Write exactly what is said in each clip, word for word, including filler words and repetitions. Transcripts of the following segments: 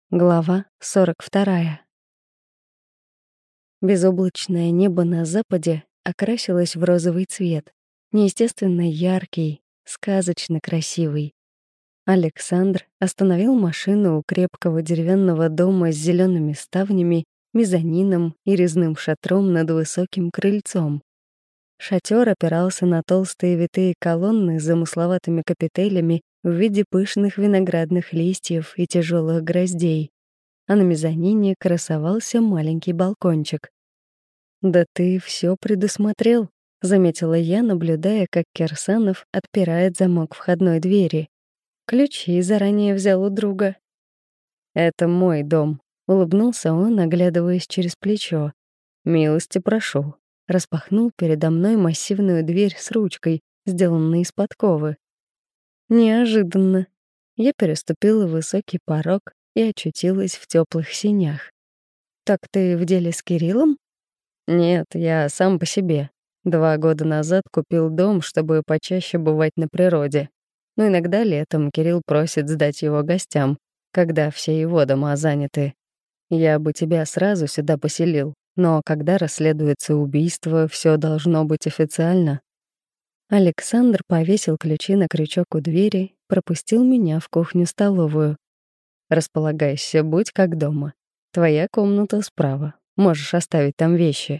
Глава сорок вторая. Безоблачное небо на западе окрасилось в розовый цвет, неестественно яркий, сказочно красивый. Александр остановил машину у крепкого деревянного дома с зелеными ставнями, мезонином и резным шатром над высоким крыльцом. Шатер опирался на толстые витые колонны с замысловатыми капителями в виде пышных виноградных листьев и тяжелых гроздей, а на мезонине красовался маленький балкончик. «Да ты все предусмотрел», — заметила я, наблюдая, как Кирсанов отпирает замок входной двери. Ключи заранее взял у друга. «Это мой дом», — улыбнулся он, оглядываясь через плечо. «Милости прошу». Распахнул передо мной массивную дверь с ручкой, сделанной из подковы. Неожиданно. Я переступила высокий порог и очутилась в теплых синях. «Так ты в деле с Кириллом?» «Нет, я сам по себе. Два года назад купил дом, чтобы почаще бывать на природе. Но иногда летом Кирилл просит сдать его гостям, когда все его дома заняты. Я бы тебя сразу сюда поселил, но когда расследуется убийство, все должно быть официально». Александр повесил ключи на крючок у двери, пропустил меня в кухню-столовую. «Располагайся, будь как дома. Твоя комната справа. Можешь оставить там вещи».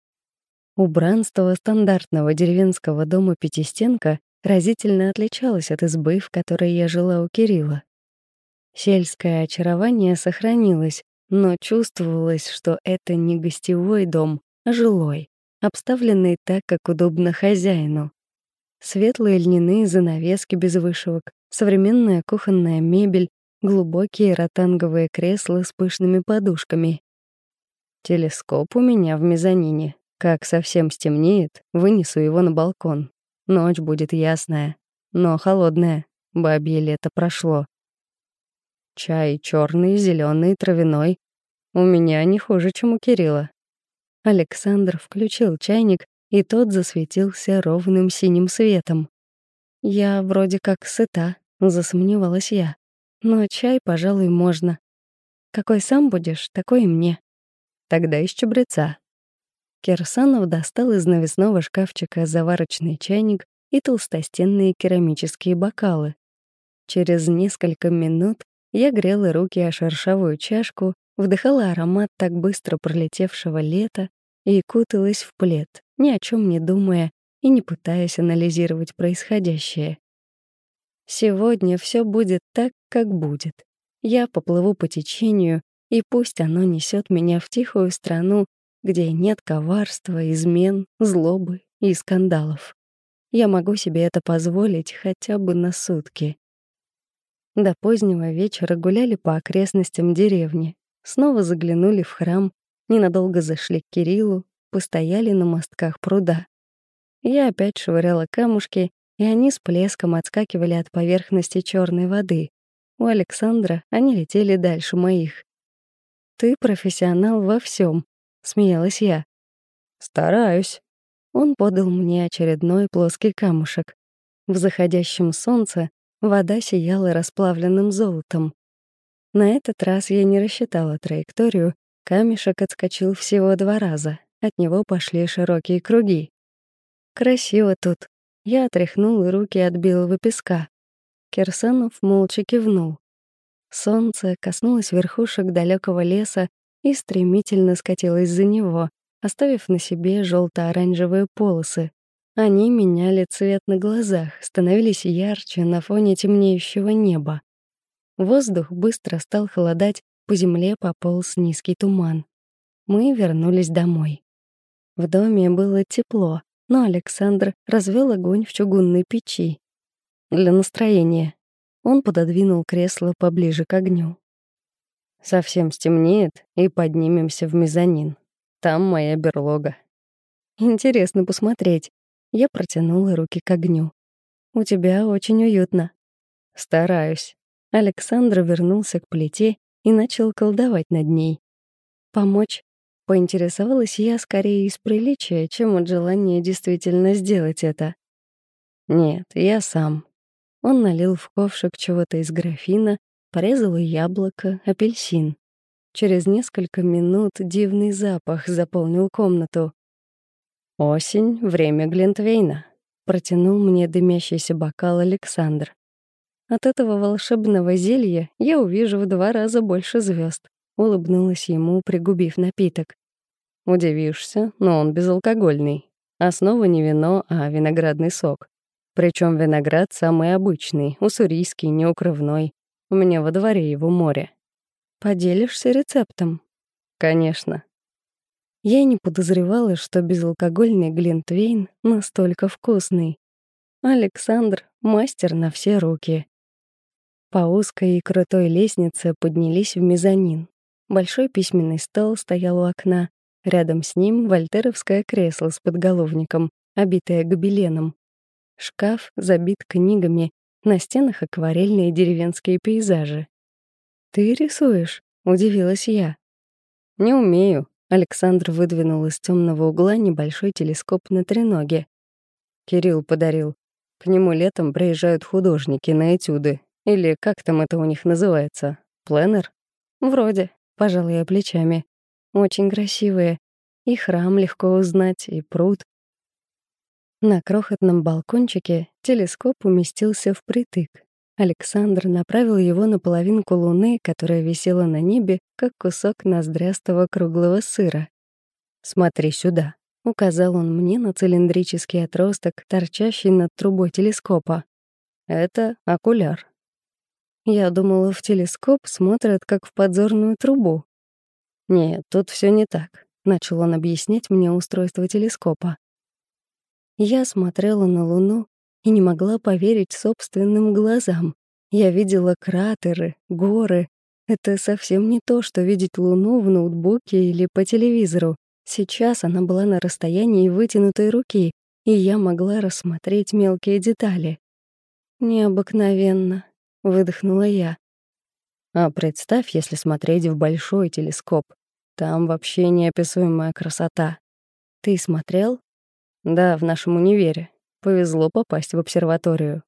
Убранство стандартного деревенского дома Пятистенка разительно отличалось от избы, в которой я жила у Кирилла. Сельское очарование сохранилось, но чувствовалось, что это не гостевой дом, а жилой, обставленный так, как удобно хозяину. Светлые льняные занавески без вышивок, современная кухонная мебель, глубокие ротанговые кресла с пышными подушками. Телескоп у меня в мезонине. Как совсем стемнеет, вынесу его на балкон. Ночь будет ясная, но холодная. Бабье лето прошло. Чай черный, зеленый, травяной. У меня не хуже, чем у Кирилла. Александр включил чайник, и тот засветился ровным синим светом. Я вроде как сыта, засомневалась я. Но чай, пожалуй, можно. Какой сам будешь, такой и мне. Тогда из чабреца. Кирсанов достал из навесного шкафчика заварочный чайник и толстостенные керамические бокалы. Через несколько минут я грела руки о шершавую чашку, вдыхала аромат так быстро пролетевшего лета и куталась в плед, ни о чем не думая и не пытаясь анализировать происходящее. Сегодня все будет так, как будет. Я поплыву по течению, и пусть оно несет меня в тихую страну, где нет коварства, измен, злобы и скандалов. Я могу себе это позволить хотя бы на сутки. До позднего вечера гуляли по окрестностям деревни, снова заглянули в храм, ненадолго зашли к Кириллу, постояли на мостках пруда. Я опять швыряла камушки, и они с плеском отскакивали от поверхности черной воды. У Александра они летели дальше моих. «Ты профессионал во всем, смеялась я. «Стараюсь». Он подал мне очередной плоский камушек. В заходящем солнце вода сияла расплавленным золотом. На этот раз я не рассчитала траекторию, камешек отскочил всего два раза, от него пошли широкие круги. «Красиво тут». Я отряхнула руки от белого песка. Кирсанов молча кивнул. Солнце коснулось верхушек далекого леса и стремительно скатилось за него, оставив на себе желто-оранжевые полосы. Они меняли цвет на глазах, становились ярче на фоне темнеющего неба. Воздух быстро стал холодать, по земле пополз низкий туман. Мы вернулись домой. В доме было тепло, но Александр развел огонь в чугунной печи. Для настроения. Он пододвинул кресло поближе к огню. «Совсем стемнеет, и поднимемся в мезонин. Там моя берлога». «Интересно посмотреть». Я протянула руки к огню. «У тебя очень уютно». «Стараюсь». Александр вернулся к плите и начал колдовать над ней. «Помочь?» Поинтересовалась я скорее из приличия, чем от желания действительно сделать это. «Нет, я сам». Он налил в ковшик чего-то из графина, порезала яблоко, апельсин. Через несколько минут дивный запах заполнил комнату. «Осень — время Глинтвейна», — протянул мне дымящийся бокал Александр. «От этого волшебного зелья я увижу в два раза больше звезд. Улыбнулась ему, пригубив напиток. «Удивишься, но он безалкогольный. Основа не вино, а виноградный сок. Причем виноград самый обычный, уссурийский, неукрывной. У меня во дворе его море». «Поделишься рецептом?» «Конечно». Я и не подозревала, что безалкогольный глинтвейн настолько вкусный. Александр — мастер на все руки. По узкой и крутой лестнице поднялись в мезонин. Большой письменный стол стоял у окна. Рядом с ним вольтеровское кресло с подголовником, обитое гобеленом. Шкаф забит книгами, на стенах акварельные деревенские пейзажи. «Ты рисуешь?» — удивилась я. «Не умею». Александр выдвинул из темного угла небольшой телескоп на треноге. Кирилл подарил. К нему летом приезжают художники на этюды. Или как там это у них называется? Пленэр? Вроде, пожал я плечами. Очень красивые. И храм легко узнать, и пруд. На крохотном балкончике телескоп уместился впритык. Александр направил его на половинку луны, которая висела на небе, как кусок ноздрястого круглого сыра. «Смотри сюда», — указал он мне на цилиндрический отросток, торчащий над трубой телескопа. «Это окуляр». Я думала, в телескоп смотрят, как в подзорную трубу. «Нет, тут все не так», — начал он объяснять мне устройство телескопа. Я смотрела на Луну и не могла поверить собственным глазам. Я видела кратеры, горы. Это совсем не то, что видеть Луну в ноутбуке или по телевизору. Сейчас она была на расстоянии вытянутой руки, и я могла рассмотреть мелкие детали. «Необыкновенно», — выдохнула я. «А представь, если смотреть в большой телескоп. Там вообще неописуемая красота. Ты смотрел?» «Да, в нашем универе. Повезло попасть в обсерваторию».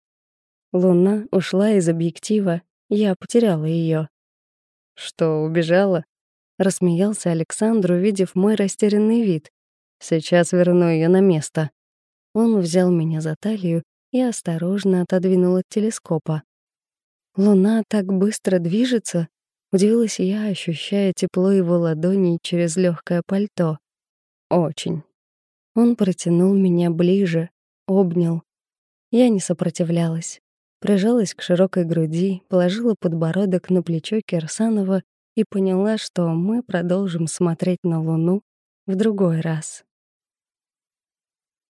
Луна ушла из объектива, я потеряла ее. «Что, убежала?» — рассмеялся Александр, увидев мой растерянный вид. «Сейчас верну ее на место». Он взял меня за талию и осторожно отодвинул от телескопа. «Луна так быстро движется?» — удивилась я, ощущая тепло его ладоней через легкое пальто. «Очень». Он протянул меня ближе, обнял. Я не сопротивлялась. Прижалась к широкой груди, положила подбородок на плечо Кирсанова и поняла, что мы продолжим смотреть на Луну в другой раз.